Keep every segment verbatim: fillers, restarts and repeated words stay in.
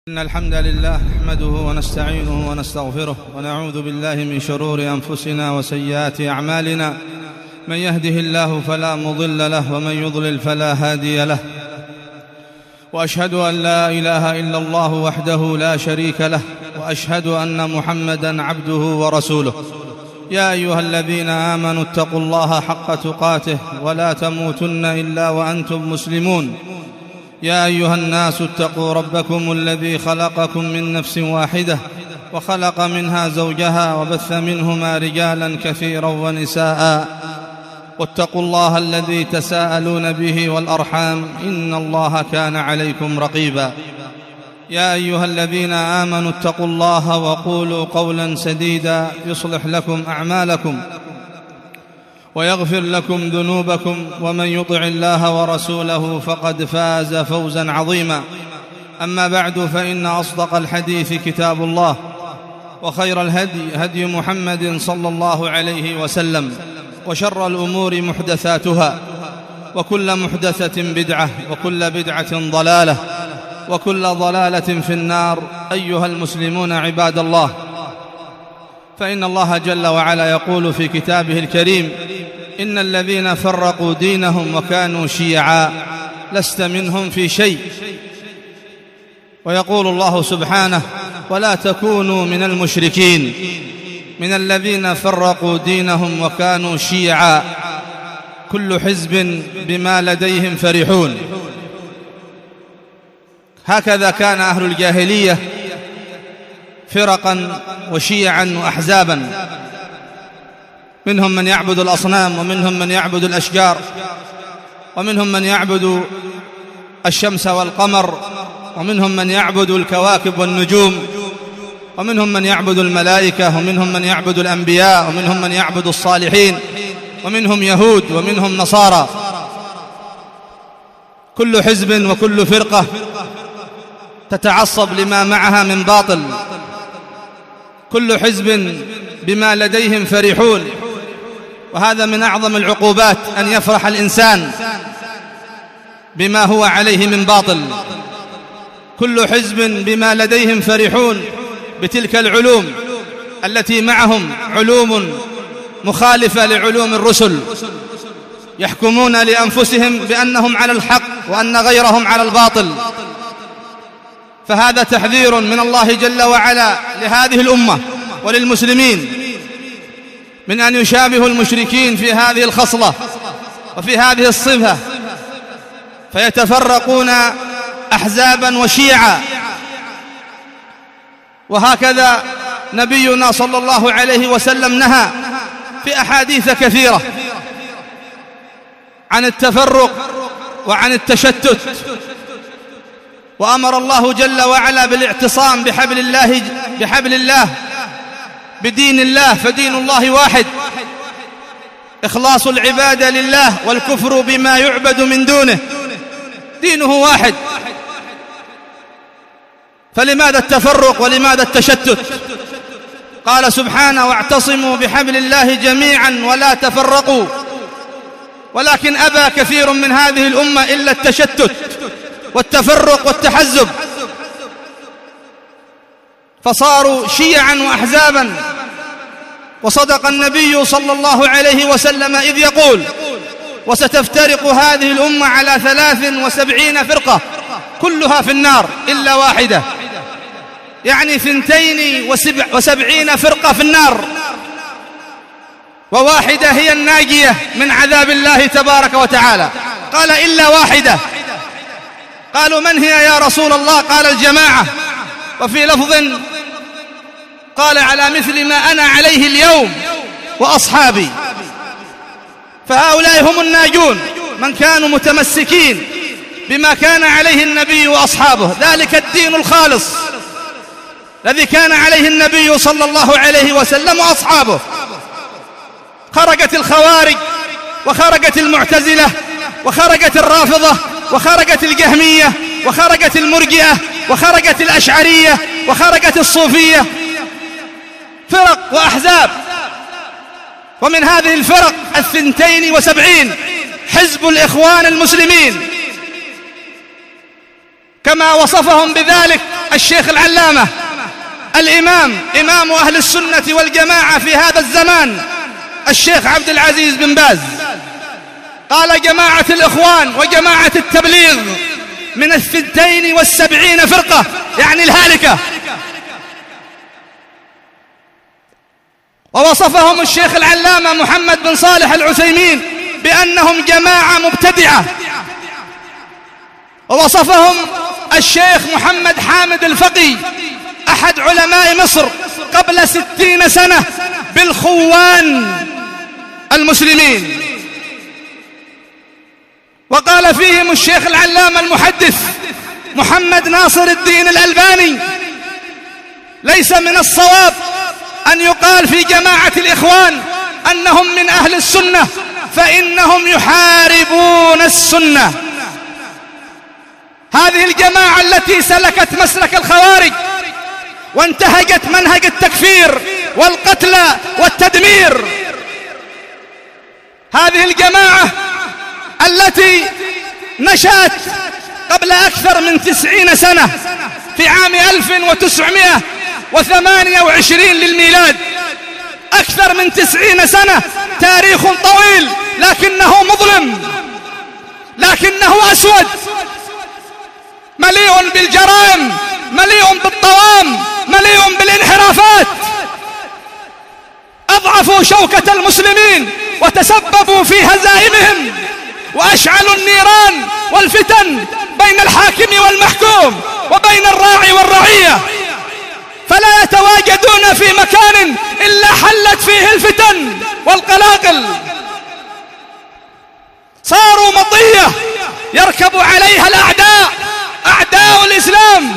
إن الحمد لله نحمده ونستعينه ونستغفره ونعوذ بالله من شرور أنفسنا وسيئات أعمالنا. من يهده الله فلا مضل له ومن يضلل فلا هادي له، وأشهد أن لا إله إلا الله وحده لا شريك له، وأشهد أن محمدًا عبده ورسوله. يا أيها الذين آمنوا اتقوا الله حق تقاته ولا تموتن إلا وأنتم مسلمون. يا أيها الناس اتقوا ربكم الذي خلقكم من نفس واحدة وخلق منها زوجها وبث منهما رجالا كثيرا ونساء، واتقوا الله الذي تساءلون به والأرحام إن الله كان عليكم رقيبا. يا أيها الذين آمنوا اتقوا الله وقولوا قولا سديدا يصلح لكم أعمالكم ويغفر لكم ذنوبكم، ومن يطع الله ورسوله فقد فاز فوزا عظيما. أما بعد، فإن أصدق الحديث كتاب الله، وخير الهدي هدي محمد صلى الله عليه وسلم، وشر الأمور محدثاتها، وكل محدثة بدعة، وكل بدعة ضلالة، وكل ضلالة في النار. أيها المسلمون عباد الله، فإن الله جل وعلا يقول في كتابه الكريم: إن الذين فرقوا دينهم وكانوا شيعا لست منهم في شيء. ويقول الله سبحانه: ولا تكونوا من المشركين من الذين فرقوا دينهم وكانوا شيعا كل حزب بما لديهم فرحون. هكذا كان أهل الجاهلية فرقا وشيعا وأحزابا، منهم من يعبد الأصنام، ومنهم من يعبد الأشجار، ومنهم من يعبد الشمس والقمر، ومنهم من يعبد الكواكب والنجوم، ومنهم من يعبد الملائكة، ومنهم من يعبد الأنبياء، ومنهم من يعبد الصالحين، ومنهم يهود ومنهم نصارى. كل حزب وكل فرقة تتعصب لما معها من باطل، كل حزب بما لديهم فرحون. وهذا من أعظم العقوبات، أن يفرح الإنسان بما هو عليه من باطل. كل حزب بما لديهم فرحون بتلك العلوم التي معهم علوم مخالفة لعلوم الرسل، يحكمون لأنفسهم بأنهم على الحق وأن غيرهم على الباطل. فهذا تحذير من الله جل وعلا لهذه الأمة وللمسلمين من أن يشابهوا المشركين في هذه الخصلة وفي هذه الصفة، فيتفرقون أحزابا وشيعا. وهكذا نبينا صلى الله عليه وسلم نهى في أحاديث كثيرة عن التفرق وعن التشتت، وأمر الله جل وعلا بالاعتصام بحبل الله بحبل الله بدين الله، فدين الله واحد، إخلاص العبادة لله والكفر بما يعبد من دونه، دينه واحد. فلماذا التفرق ولماذا التشتت؟ قال سبحانه: واعتصموا بحبل الله جميعا ولا تفرقوا. ولكن أبى كثير من هذه الأمة إلا التشتت والتفرق والتحزب، فصاروا شيعا وأحزابا. وصدق النبي صلى الله عليه وسلم إذ يقول: وستفترق هذه الأمة على ثلاث وسبعين فرقة كلها في النار إلا واحدة، يعني ثنتين وسبع وسبعين فرقة في النار، وواحدة هي الناجية من عذاب الله تبارك وتعالى. قال: إلا واحدة. قالوا: من هي يا رسول الله؟ قال: الجماعة. وفي لفظ قال: على مثل ما أنا عليه اليوم وأصحابي. فهؤلاء هم الناجون، من كانوا متمسكين بما كان عليه النبي وأصحابه، ذلك الدين الخالص الذي كان عليه النبي صلى الله عليه وسلم وأصحابه. خرجت الخوارج، وخرجت المعتزلة، وخرجت الرافضة، وخرجت الجهمية، وخرجت المرجئة، وخرجت الأشعرية، وخرجت الصوفية، فرق وأحزاب. ومن هذه الفرق الثنتين وسبعين حزب الإخوان المسلمين، كما وصفهم بذلك الشيخ العلامة الإمام إمام أهل السنة والجماعة في هذا الزمان الشيخ عبد العزيز بن باز قال: جماعة الإخوان وجماعة التبليغ من الثنتين والسبعين فرقة، يعني الهالكة. ووصفهم الشيخ العلامة محمد بن صالح العثيمين بأنهم جماعة مبتدعة. ووصفهم الشيخ محمد حامد الفقي أحد علماء مصر قبل ستين سنة بالخوان المسلمين. وقال فيهم الشيخ العلامة المحدث محمد ناصر الدين الألباني: ليس من الصواب أن يقال في جماعة الإخوان أنهم من أهل السنة، فإنهم يحاربون السنة. هذه الجماعة التي سلكت مسلك الخوارج وانتهجت منهج التكفير والقتل والتدمير، هذه الجماعة التي نشأت قبل أكثر من تسعين سنة في عام ألف وتسعمائة وثمانية وعشرين للميلاد، أكثر من تسعين سنة، تاريخ طويل لكنه مظلم، لكنه أسود، مليء بالجرائم، مليء بالطوام، مليء بالانحرافات. أضعفوا شوكة المسلمين وتسببوا في هزائمهم، وأشعلوا النيران والفتن بين الحاكم والمحكوم وبين الراعي والرعية، فلا يتواجدون في مكان إلا حلت فيه الفتن والقلاقل. صاروا مطية يركب عليها الأعداء، أعداء الإسلام،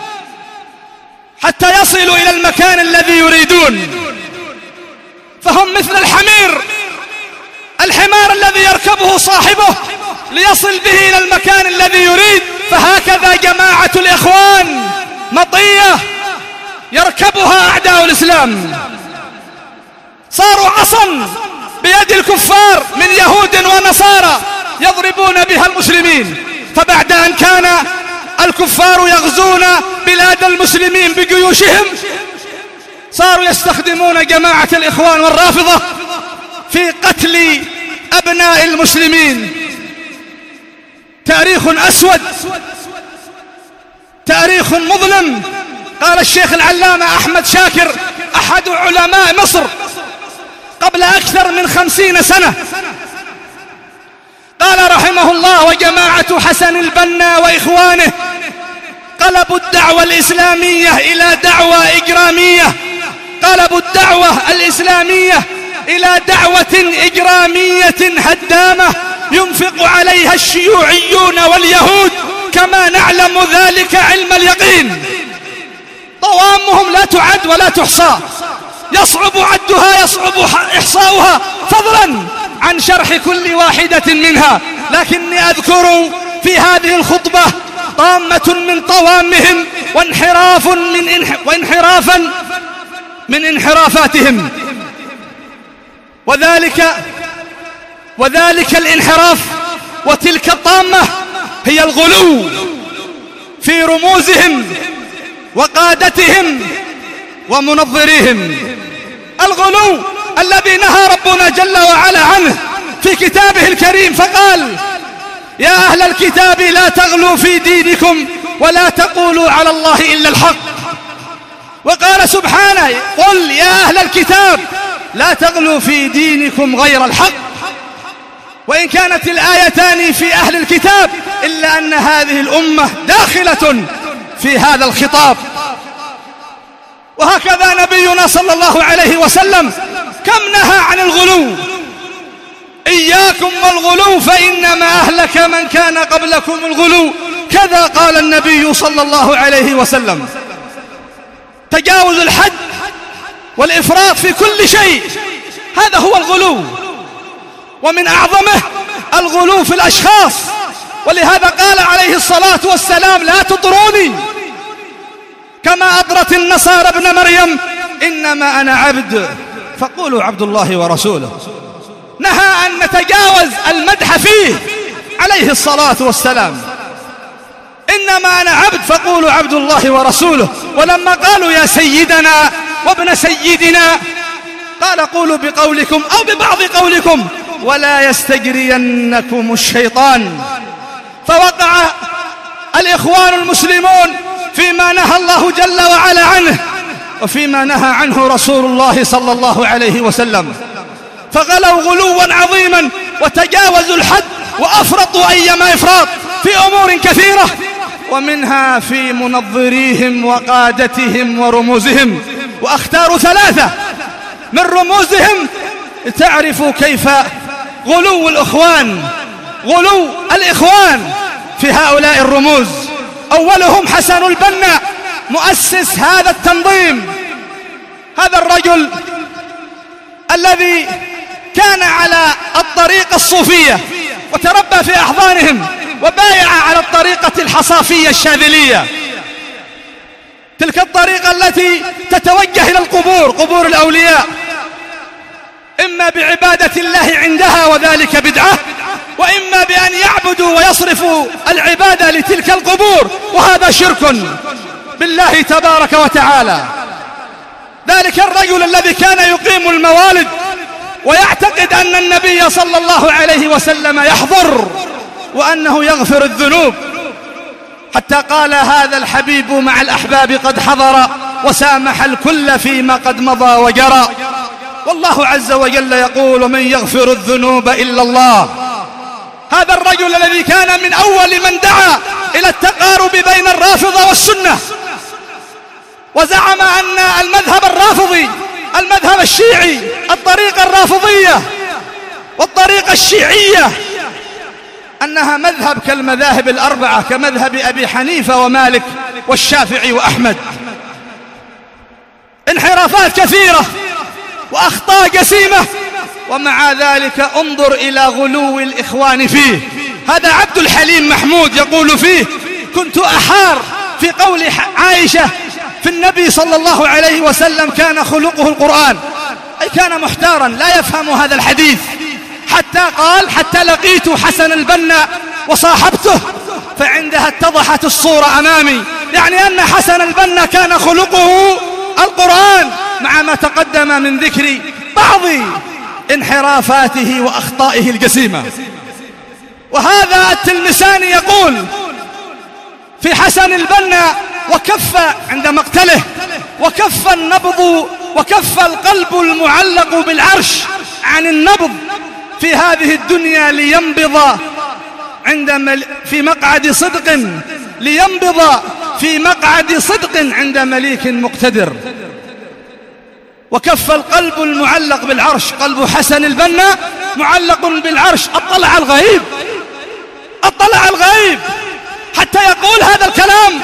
حتى يصلوا إلى المكان الذي يريدون. فهم مثل الحمير، الحمار الذي يركبه صاحبه ليصل به إلى المكان الذي يريد. فهكذا جماعة الإخوان مطية يركبها أعداء الإسلام، صاروا عصا بيد الكفار من يهود ونصارى يضربون بها المسلمين. فبعد أن كان الكفار يغزون بلاد المسلمين بجيوشهم، صاروا يستخدمون جماعة الإخوان والرافضة في قتل أبناء المسلمين. تاريخ أسود، تاريخ مظلم. قال الشيخ العلامة أحمد شاكر أحد علماء مصر قبل أكثر من خمسين سنة، قال رحمه الله: وجماعة حسن البنا وإخوانه قلبوا الدعوة الإسلامية إلى دعوة إجرامية، قلبوا الدعوة الإسلامية إلى دعوة إجرامية هدامة ينفق عليها الشيوعيون واليهود كما نعلم ذلك علم اليقين. طوامهم لا تعد ولا تحصى، يصعب عدها، يصعب إحصاؤها، فضلا عن شرح كل واحدة منها. لكني أذكر في هذه الخطبة طامة من طوامهم وانحراف من انح... وانحرافا من انحرافاتهم، وذلك وذلك الانحراف وتلك الطامة هي الغلو في رموزهم وقادتهم ومنظريهم. الغلو الذي نهى ربنا جل وعلا عنه في كتابه الكريم، فقال: يا أهل الكتاب لا تغلوا في دينكم ولا تقولوا على الله إلا الحق. وقال سبحانه: قل يا أهل الكتاب لا تغلوا في دينكم غير الحق. وإن كانت الآيتان في أهل الكتاب إلا أن هذه الأمة داخلة في هذا الخطاب. وهكذا نبينا صلى الله عليه وسلم كم نهى عن الغلو: إياكم والغلو فإنما أهلك من كان قبلكم الغلو. كذا قال النبي صلى الله عليه وسلم. تجاوز الحد والإفراط في كل شيء، هذا هو الغلو، ومن أعظمه الغلو في الأشخاص. ولهذا قال عليه الصلاة والسلام: لا تطروني كما أطرت النصارى ابن مريم، إنما أنا عبد فقولوا عبد الله ورسوله. نهى أن نتجاوز المدح فيه عليه الصلاة والسلام. إن إنما أنا عبد فقولوا عبد الله ورسوله. ولما قالوا يا سيدنا وابن سيدنا قال قولوا بقولكم أو ببعض قولكم ولا يستجرينكم الشيطان. فوقع الإخوان المسلمون فيما نهى الله جل وعلا عنه وفيما نهى عنه رسول الله صلى الله عليه وسلم، فغلوا غلوا عظيما وتجاوزوا الحد وأفرطوا أيما إفراط في أمور كثيرة، ومنها في منظريهم وقادتهم ورموزهم. وأختار ثلاثة من رموزهم تعرفوا كيف غلو الإخوان غلو الإخوان في هؤلاء الرموز. أولهم حسن البنا مؤسس هذا التنظيم، هذا الرجل الذي كان على الطريقة الصوفية وتربى في أحضانهم وبايع على الطريقة الحصافية الشاذلية، تلك الطريقة التي تتوجه إلى القبور، قبور الأولياء، إما بعبادة الله عندها وذلك بدعة، وإما بأن يعبدوا ويصرفوا العبادة لتلك القبور، وهذا شرك بالله تبارك وتعالى. ذلك الرجل الذي كان يقيم الموالد ويعتقد أن النبي صلى الله عليه وسلم يحضر وأنه يغفر الذنوب، حتى قال هذا الحبيب مع الأحباب قد حضر وسامح الكل فيما قد مضى وجرى. والله عز وجل يقول من يغفر الذنوب إلا الله. هذا الرجل الذي كان من أول من دعا إلى التقارب بين الرافضة والسنة، وزعم أن المذهب الرافضي، المذهب الشيعي، الطريقة الرافضية والطريقة الشيعية أنها مذهب كالمذاهب الأربعة، كمذهب أبي حنيفة ومالك والشافعي وأحمد. انحرافات كثيرة وأخطاء جسيمة، ومع ذلك انظر إلى غلو الإخوان فيه. هذا عبد الحليم محمود يقول فيه كنت أحار في قول عائشة في النبي صلى الله عليه وسلم كان خلقه القرآن، أي كان محتارا لا يفهم هذا الحديث، حتى قال حتى لقيت حسن البنا وصاحبته فعندها اتضحت الصورة أمامي، يعني أن حسن البنا كان خلقه القرآن، مع ما تقدم من ذكر بعض انحرافاته وأخطائه الجسيمة. وهذا التلمساني يقول في حسن البنا وكف عند مقتله وكف النبض وكف القلب المعلق بالعرش عن النبض في هذه الدنيا لينبض عند مل في مقعد صدق لينبض في مقعد صدق عند مليك مقتدر. وكف القلب المعلق بالعرش، قلب حسن البنا معلق بالعرش، اطلع الغيب اطلع الغيب حتى يقول هذا الكلام.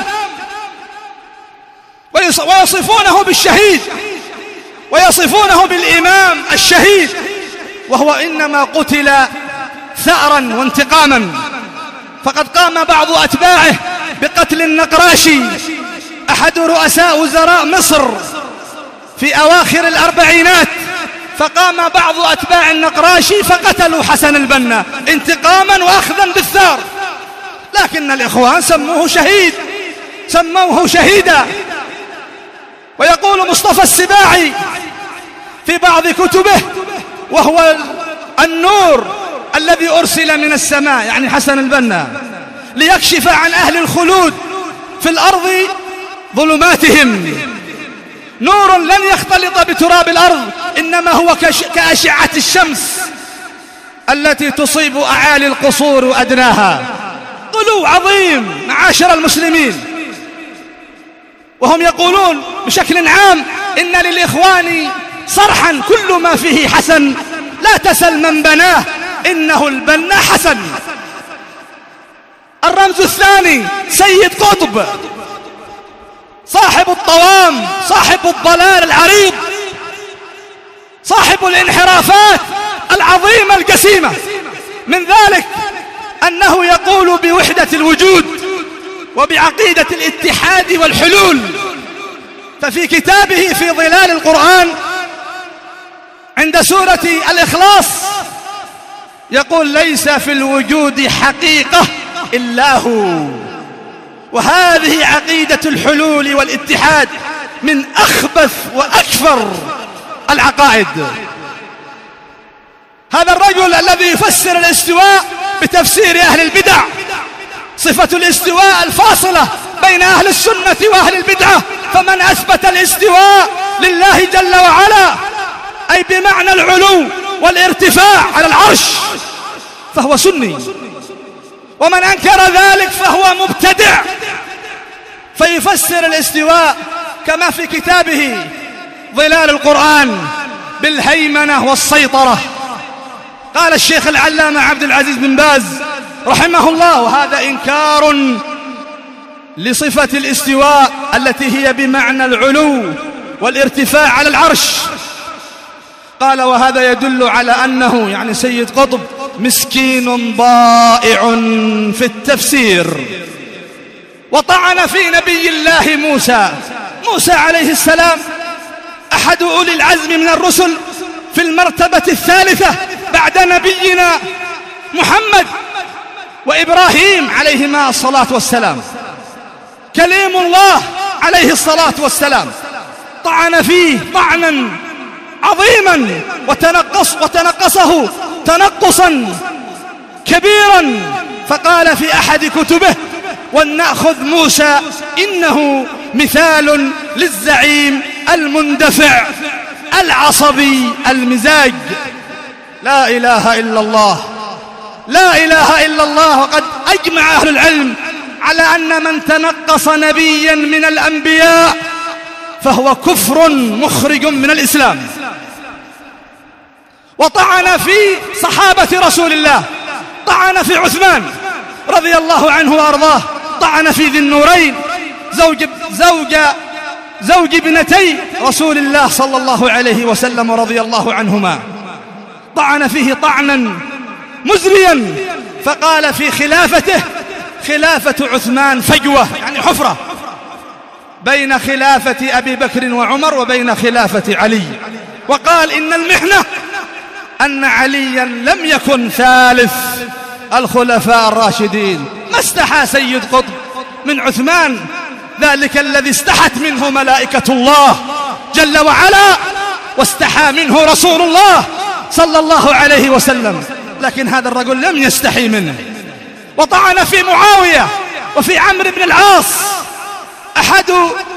ويصفونه بالشهيد ويصفونه بالإمام الشهيد، وهو إنما قتل ثأرا وانتقاما. فقد قام بعض أتباعه بقتل النقراشي أحد رؤساء وزراء مصر في أواخر الأربعينات، فقام بعض أتباع النقراشي فقتلوا حسن البنا انتقاما وأخذا بالثار، لكن الإخوان سموه شهيد سموه شهيدا. ويقول مصطفى السباعي في بعض كتبه وهو النور الذي أرسل من السماء، يعني حسن البنا، ليكشف عن أهل الخلود في الأرض ظلماتهم، نور لن يختلط بتراب الأرض، إنما هو كأشعة الشمس التي تصيب أعالي القصور وأدناها. غلو عظيم معاشر المسلمين. وهم يقولون بشكل عام إن للإخوان صرحا كل ما فيه حسن، لا تسل من بناه إنه البنا حسن. الرمز الثاني سيد قطب صاحب الطوام، صاحب الضلال العريض، صاحب الانحرافات العظيمة الجسيمة. من ذلك أنه يقول بوحدة الوجود وبعقيدة الاتحاد والحلول. ففي كتابه في ظلال القرآن عند سورة الإخلاص يقول ليس في الوجود حقيقة إلا هو، وهذه عقيدة الحلول والاتحاد من أخبث وأكفر العقائد. هذا الرجل الذي يفسر الاستواء بتفسير أهل البدع، صفة الاستواء الفاصلة بين أهل السنة وأهل البدعة، فمن أثبت الاستواء لله جل وعلا أي بمعنى العلو والارتفاع على العرش فهو سني، ومن أنكر ذلك فهو مبتدع. فيفسر الاستواء كما في كتابه ظلال القرآن بالهيمنة والسيطرة. قال الشيخ العلامة عبد العزيز بن باز رحمه الله: وهذا إنكار لصفة الاستواء التي هي بمعنى العلو والارتفاع على العرش. قال: وهذا يدل على أنه يعني سيد قطب مسكين ضائع في التفسير، وطعن في نبي الله موسى. موسى عليه السلام أحد أولي العزم من الرسل في المرتبة الثالثة بعد نبينا محمد وإبراهيم عليهما الصلاة والسلام، كليم الله عليه الصلاة والسلام. طعن فيه طعنا عظيما وتنقص وتنقصه تنقصا كبيرا، فقال في أحد كتبه: ولنأخذ موسى إنه مثال للزعيم المندفع العصبي المزاج. لا إله إلا الله، لا إله إلا الله. وقد أجمع أهل العلم على أن من تنقص نبيا من الأنبياء فهو كفر مخرج من الإسلام. وطعن في صحابة رسول الله، طعن في عثمان رضي الله عنه وأرضاه، طعن في ذي النورين زوج, زوج, زوج ابنتي رسول الله صلى الله عليه وسلم رضي الله عنهما، طعن فيه طعنا مزريا. فقال في خلافته: خلافة عثمان فجوة، يعني حفرة بين خلافة أبي بكر وعمر وبين خلافة علي. وقال: إن المحنة أن عليا لم يكن ثالث الخلفاء الراشدين. ما استحى سيد قطب من عثمان، ذلك الذي استحت منه ملائكة الله جل وعلا، واستحى منه رسول الله صلى الله عليه وسلم، لكن هذا الرجل لم يستحي منه. وطعن في معاوية وفي عمرو بن العاص، أحد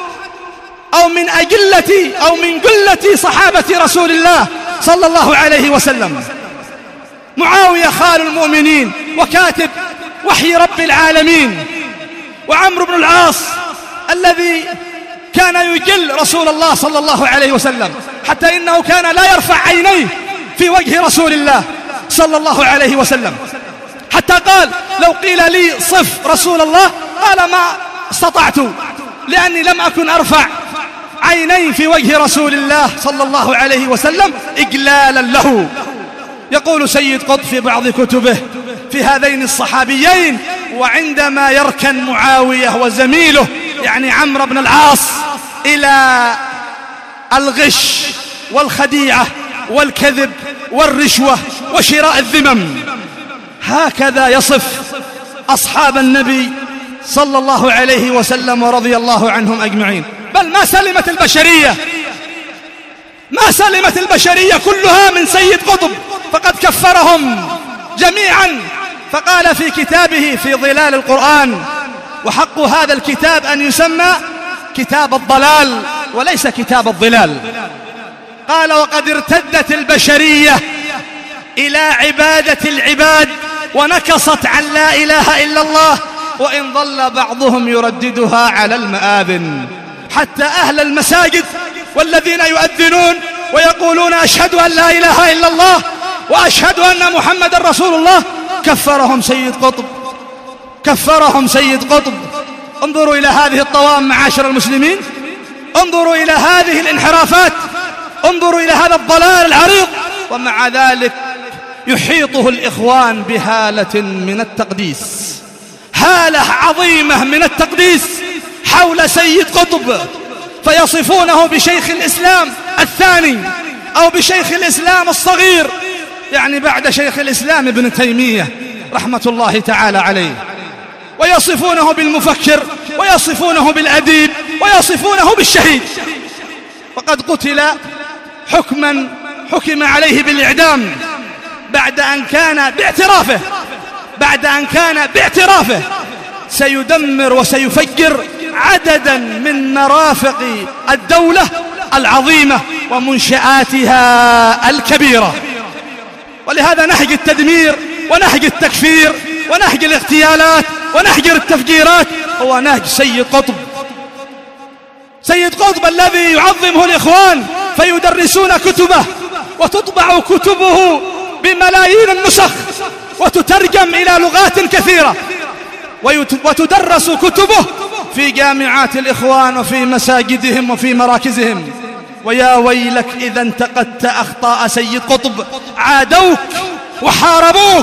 أو من أجلة أو من قلة صحابة رسول الله صلى الله عليه وسلم. معاوية خال المؤمنين وكاتب وحي رب العالمين، وعمرو بن العاص الذي كان يجل رسول الله صلى الله عليه وسلم، حتى إنه كان لا يرفع عينيه في وجه رسول الله صلى الله عليه وسلم، حتى قال: لو قيل لي صف رسول الله قال ما استطعت، لأني لم أكن أرفع عيني في وجه رسول الله صلى الله عليه وسلم إجلالا له. يقول سيد قطب في بعض كتبه في هذين الصحابيين: وعندما يركن معاوية وزميله يعني عمرو بن العاص إلى الغش والخديعة والكذب والرشوة وشراء الذمم، هكذا يصف أصحاب النبي صلى الله عليه وسلم ورضي الله عنهم أجمعين. بل ما سلمت البشرية، ما سلمت البشرية كلها من سيد قطب، فقد كفرهم جميعا. فقال في كتابه في ظلال القرآن: وحق هذا الكتاب أن يسمى كتاب الضلال وليس كتاب الضلال. قال: وقد ارتدت البشرية إلى عبادة العباد ونكصت عن لا إله إلا الله، وإن ظل بعضهم يرددها على المآذن. حتى أهل المساجد والذين يؤذنون ويقولون: أشهد أن لا إله إلا الله وأشهد أن محمد رسول الله، كفرهم سيد قطب، كفرهم سيد قطب. انظروا إلى هذه الطوام معاشر المسلمين، انظروا إلى هذه الانحرافات، انظروا إلى هذا الضلال العريض، ومع ذلك يحيطه الإخوان بهالة من التقديس، هالة عظيمة من التقديس حول سيد قطب، فيصفونه بشيخ الإسلام الثاني أو بشيخ الإسلام الصغير، يعني بعد شيخ الإسلام ابن تيمية رحمة الله تعالى عليه، ويصفونه بالمفكر ويصفونه بالأديب ويصفونه بالشهيد، وقد قتل حكما حكم عليه بالإعدام بعد أن كان باعترافه بعد أن كان باعترافه سيدمر وسيفجر عددا من مرافق الدولة العظيمة ومنشآتها الكبيرة. ولهذا نهج التدمير ونهج التكفير ونهج الاغتيالات ونهج التفجيرات هو نهج سيد قطب. سيد قطب الذي يعظمه الإخوان فيدرسون كتبه وتطبع كتبه بملايين النسخ وتترجم إلى لغات كثيرة وتدرس كتبه في جامعات الإخوان وفي مساجدهم وفي مراكزهم. ويا ويلك إذا انتقدت أخطاء سيد قطب عادوك وحاربوك،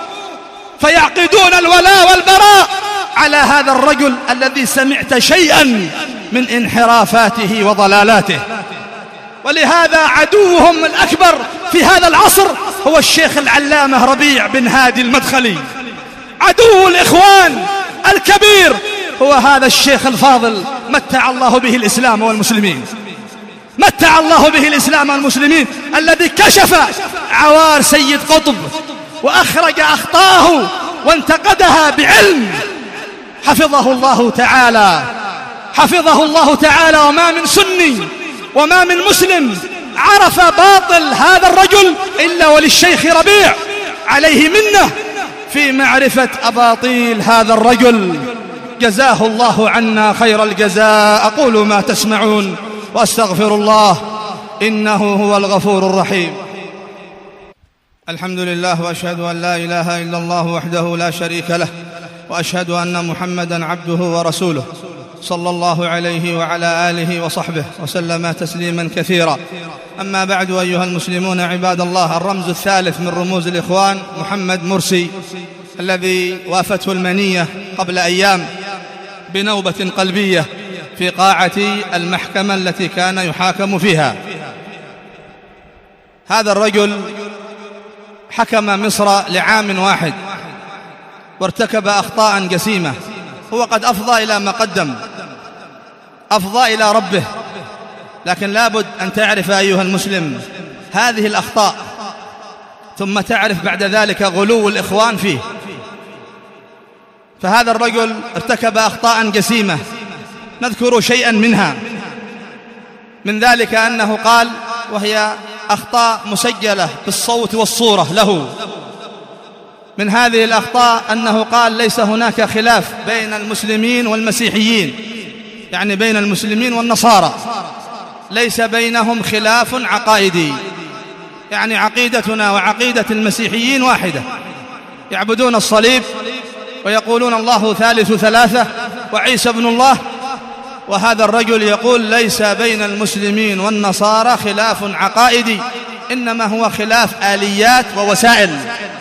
فيعقدون الولاء والبراء على هذا الرجل الذي سمعت شيئا من انحرافاته وضلالاته. ولهذا عدوهم الأكبر في هذا العصر هو الشيخ العلامة ربيع بن هادي المدخلي. عدو الإخوان الكبير هو هذا الشيخ الفاضل، متع الله به الإسلام والمسلمين متع الله به الإسلام والمسلمين الذي كشف عوار سيد قطب وأخرج أخطاءه وانتقدها بعلم. حفظه الله تعالى حفظه الله تعالى وما من سني وما من مسلم عرف باطل هذا الرجل إلا وللشيخ ربيع عليه منه في معرفة أباطيل هذا الرجل. جزاه الله عنا خير الجزاء. أقول ما تسمعون وأستغفر الله إنه هو الغفور الرحيم. الحمد لله، وأشهد أن لا إله إلا الله وحده لا شريك له، وأشهد أن محمدًا عبده ورسوله صلى الله عليه وعلى آله وصحبه وسلم تسليما كثيرا. أما بعد، أيها المسلمون عباد الله، الرمز الثالث من رموز الإخوان محمد مرسي الذي وافته المنية قبل أيام بنوبة قلبية في قاعة المحكمة التي كان يحاكم فيها. هذا الرجل حكم مصر لعام واحد وارتكب أخطاء جسيمة، هو قد أفضى إلى ما قدم، أفضى إلى ربه، لكن لابد أن تعرف أيها المسلم هذه الأخطاء ثم تعرف بعد ذلك غلو الإخوان فيه. فهذا الرجل ارتكب أخطاء جسيمة، نذكر شيئا منها. من ذلك أنه قال، وهي أخطاء مسجلة بالصوت والصورة له، من هذه الأخطاء أنه قال ليس هناك خلاف بين المسلمين والمسيحيين، يعني بين المسلمين والنصارى ليس بينهم خلاف عقائدي، يعني عقيدتنا وعقيدة المسيحيين واحدة، يعبدون الصليب ويقولون الله ثالث ثلاثة وعيسى ابن الله. وهذا الرجل يقول ليس بين المسلمين والنصارى خلاف عقائدي، إنما هو خلاف آليات ووسائل.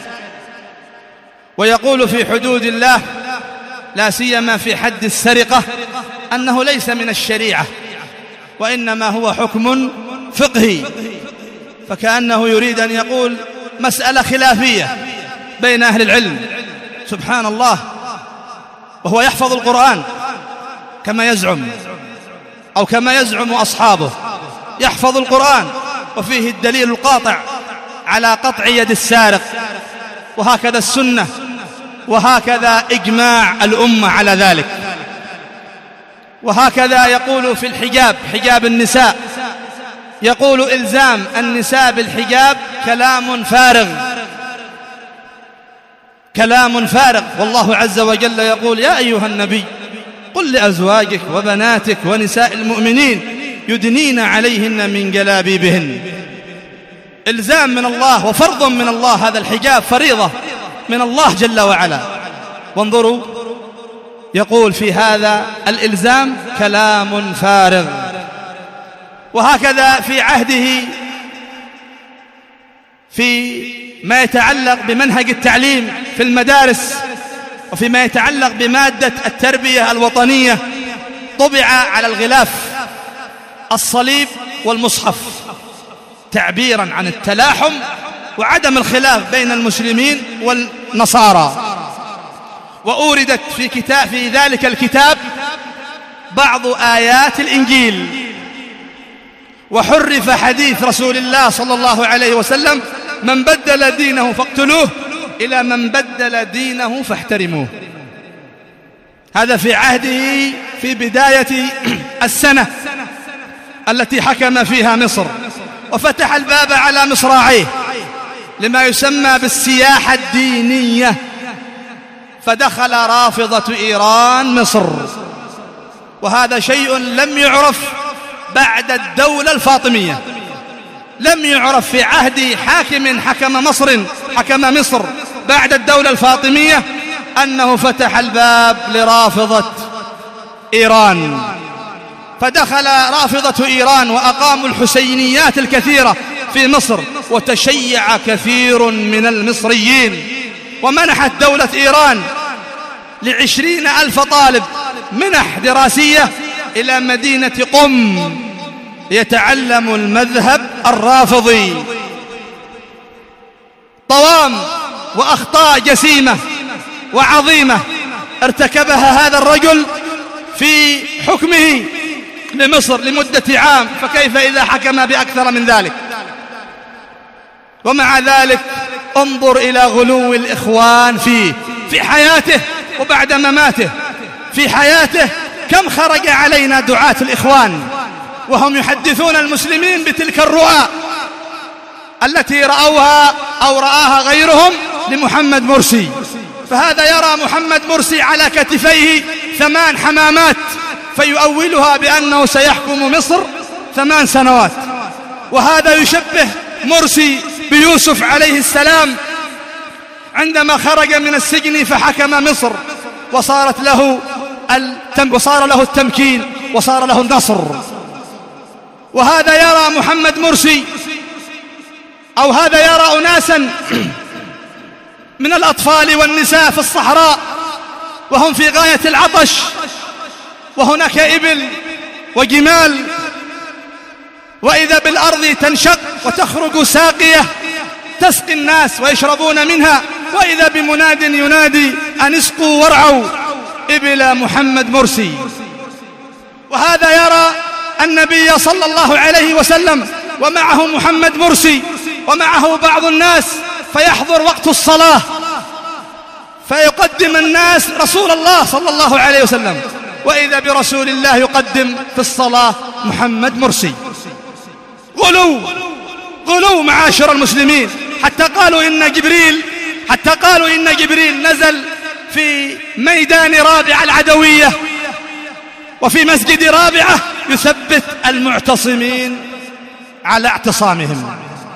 ويقول في حدود الله لا سيما في حد السرقة أنه ليس من الشريعة وإنما هو حكم فقهي، فكأنه يريد أن يقول مسألة خلافية بين أهل العلم. سبحان الله، وهو يحفظ القرآن كما يزعم أو كما يزعم أصحابه، يحفظ القرآن وفيه الدليل القاطع على قطع يد السارق، وهكذا السنة، وهكذا إجماع الأمة على ذلك. وهكذا يقول في الحجاب، حجاب النساء، يقول إلزام النساء بالحجاب كلام فارغ، كلام فارغ. والله عز وجل يقول يا أيها النبي قل لأزواجك وبناتك ونساء المؤمنين يدنين عليهن من جلابيبهن. إلزام من الله وفرض من الله، هذا الحجاب فريضة من الله جل وعلا. وانظروا، يقول في هذا الإلزام كلام فارغ. وهكذا في عهده في ما يتعلق بمنهج التعليم في المدارس وفيما يتعلق بمادة التربية الوطنية، طبع على الغلاف الصليب والمصحف تعبيرا عن التلاحم وعدم الخلاف بين المسلمين والنصارى. وأوردت في كتاب في ذلك الكتاب بعض آيات الإنجيل، وحرف حديث رسول الله صلى الله عليه وسلم: من بدل دينه فاقتلوه، إلى من بدل دينه فاحترموه. هذا في عهده في بداية السنة التي حكم فيها مصر، وفتح الباب على مصراعيه لما يسمى بالسياحة الدينية، فدخل رافضة إيران مصر، وهذا شيء لم يعرف بعد الدولة الفاطمية، لم يعرف في عهد حاكم حكم مصر حكم مصر بعد الدولة الفاطمية أنه فتح الباب لرافضة إيران. فدخل رافضة إيران وأقاموا الحسينيات الكثيرة في مصر، وتشيع كثير من المصريين، ومنحت دولة إيران لعشرين ألف طالب منح دراسية إلى مدينة قم يتعلم المذهب الرافضي. طوام وأخطاء جسيمة وعظيمة ارتكبها هذا الرجل في حكمه لمصر لمدة عام، فكيف إذا حكم بأكثر من ذلك؟ ومع ذلك انظر إلى غلو الإخوان فيه في حياته وبعد مماته. في حياته كم خرج علينا دعاة الإخوان وهم يحدثون المسلمين بتلك الرؤى التي رأوها أو رآها غيرهم لمحمد مرسي، فهذا يرى محمد مرسي على كتفيه ثمان حمامات فيؤولها بأنه سيحكم مصر ثمان سنوات، وهذا يشبه مرسي بيوسف عليه السلام عندما خرج من السجن فحكم مصر وصارت له التم وصار له التمكين وصار له النصر. وهذا يرى محمد مرسي أو هذا يرى أناسا من الأطفال والنساء في الصحراء وهم في غاية العطش، وهناك إبل وجمال، وإذا بالأرض تنشق وتخرج ساقية تسقي الناس ويشربون منها، وإذا بمناد ينادي أن اسقوا وارعوا إبل محمد مرسي. وهذا يرى النبي صلى الله عليه وسلم ومعه محمد مرسي ومعه بعض الناس، فيحضر وقت الصلاة فيقدم الناس رسول الله صلى الله عليه وسلم، وإذا برسول الله يقدم في الصلاة محمد مرسي. غلو غلو معاشر المسلمين، حتى قالوا إن جبريل حتى قالوا إن جبريل نزل في ميدان رابعة العدوية وفي مسجد رابعة يثبت المعتصمين على اعتصامهم.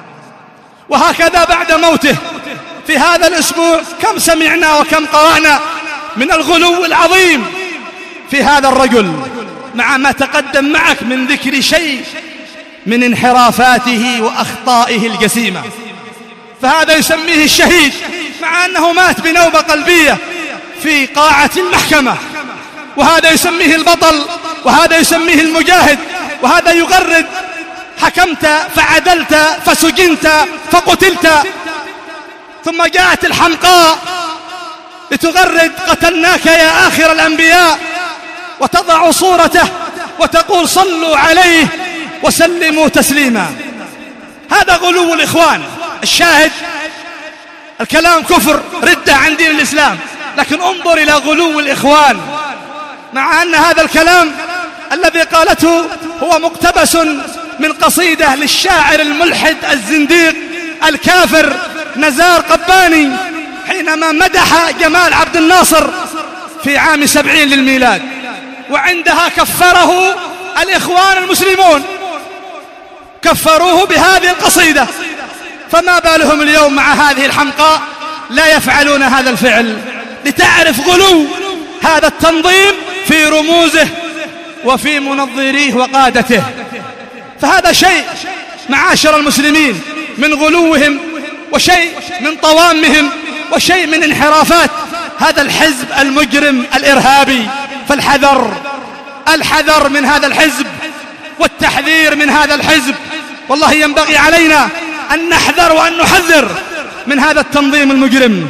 وهكذا بعد موته في هذا الأسبوع كم سمعنا وكم قرأنا من الغلو العظيم في هذا الرجل، مع ما تقدم معك من ذكر شيء من انحرافاته وأخطائه الجسيمة. فهذا يسميه الشهيد مع أنه مات بنوبة قلبية في قاعة المحكمة، وهذا يسميه البطل، وهذا يسميه المجاهد، وهذا يغرد: حكمت فعدلت فسجنت فقتلت. ثم جاءت الحمقاء لتغرد: قتلناك يا آخر الأنبياء، وتضع صورته وتقول: صلوا عليه وسلموا تسليما. هذا غلو الإخوان. الشاهد الكلام كفر ردة عن دين الإسلام، لكن انظر إلى غلو الإخوان، مع أن هذا الكلام الذي قالته هو مقتبس من قصيدة للشاعر الملحد الزنديق الكافر نزار قباني حينما مدح جمال عبد الناصر في عام سبعين للميلاد، وعندها كفره الإخوان المسلمون، كفروه بهذه القصيدة. فما بالهم اليوم مع هذه الحمقاء لا يفعلون هذا الفعل، لتعرف غلو هذا التنظيم في رموزه وفي منظريه وقادته. فهذا شيء معاشر المسلمين من غلوهم، وشيء من طوامهم، وشيء من انحرافات هذا الحزب المجرم الإرهابي. فالحذر الحذر من هذا الحزب والتحذير من هذا الحزب. والله ينبغي علينا أن نحذر وأن نحذر من هذا التنظيم المجرم.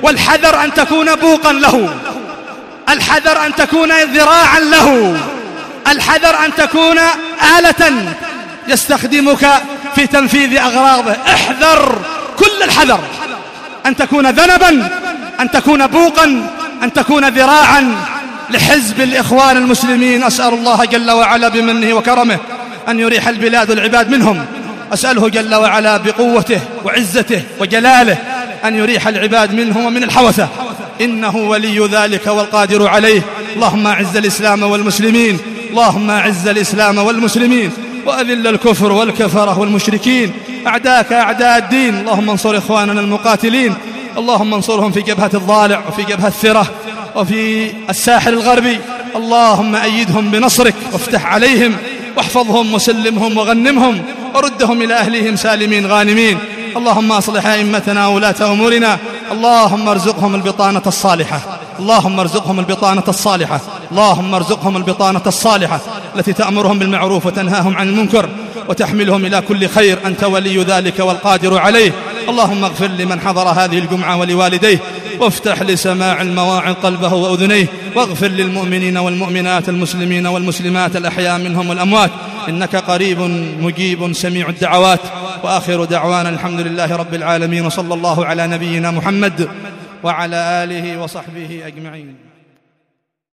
والحذر أن تكون بوقا له، الحذر أن تكون ذراعا له، الحذر أن تكون آلة يستخدمك في تنفيذ أغراضه. احذر كل الحذر أن تكون ذنبا، أن تكون بوقا، أن تكون ذراعا لحزب الإخوان المسلمين. أسأل الله جل وعلا بمنه وكرمه أن يريح البلاد والعباد منهم. أسأله جل وعلا بقوته وعزته وجلاله أن يريح العباد منهم ومن الحوثة، إنه ولي ذلك والقادر عليه. اللهم أعز الإسلام والمسلمين، اللهم أعز الإسلام والمسلمين، وأذل الكفر والكفرة والمشركين، أعداءك أعداء الدين. اللهم انصر إخواننا المقاتلين، اللهم انصرهم في جبهة الضالع وفي جبهة الثرة وفي الساحل الغربي. اللهم أيدهم بنصرك وافتح عليهم واحفظهم وسلمهم وغنمهم وردهم إلى أهلهم سالمين غانمين. اللهم أصلح أئمتنا وولاة أمورنا، اللهم ارزقهم البطانة الصالحة، اللهم ارزقهم البطانة الصالحة، اللهم ارزقهم البطانة الصالحة التي تأمرهم بالمعروف وتنهاهم عن المنكر وتحملهم إلى كل خير. أنت ولي ذلك والقادر عليه. اللهم اغفر لمن حضر هذه الجمعة ولوالديه، وافتح لسماع المواعظ قلبه وأذنيه، واغفر للمؤمنين والمؤمنات المسلمين والمسلمات الأحياء منهم والأموات، إنك قريب مجيب سميع الدعوات. وآخر دعوانا الحمد لله رب العالمين، وصلى الله على نبينا محمد وعلى آله وصحبه أجمعين.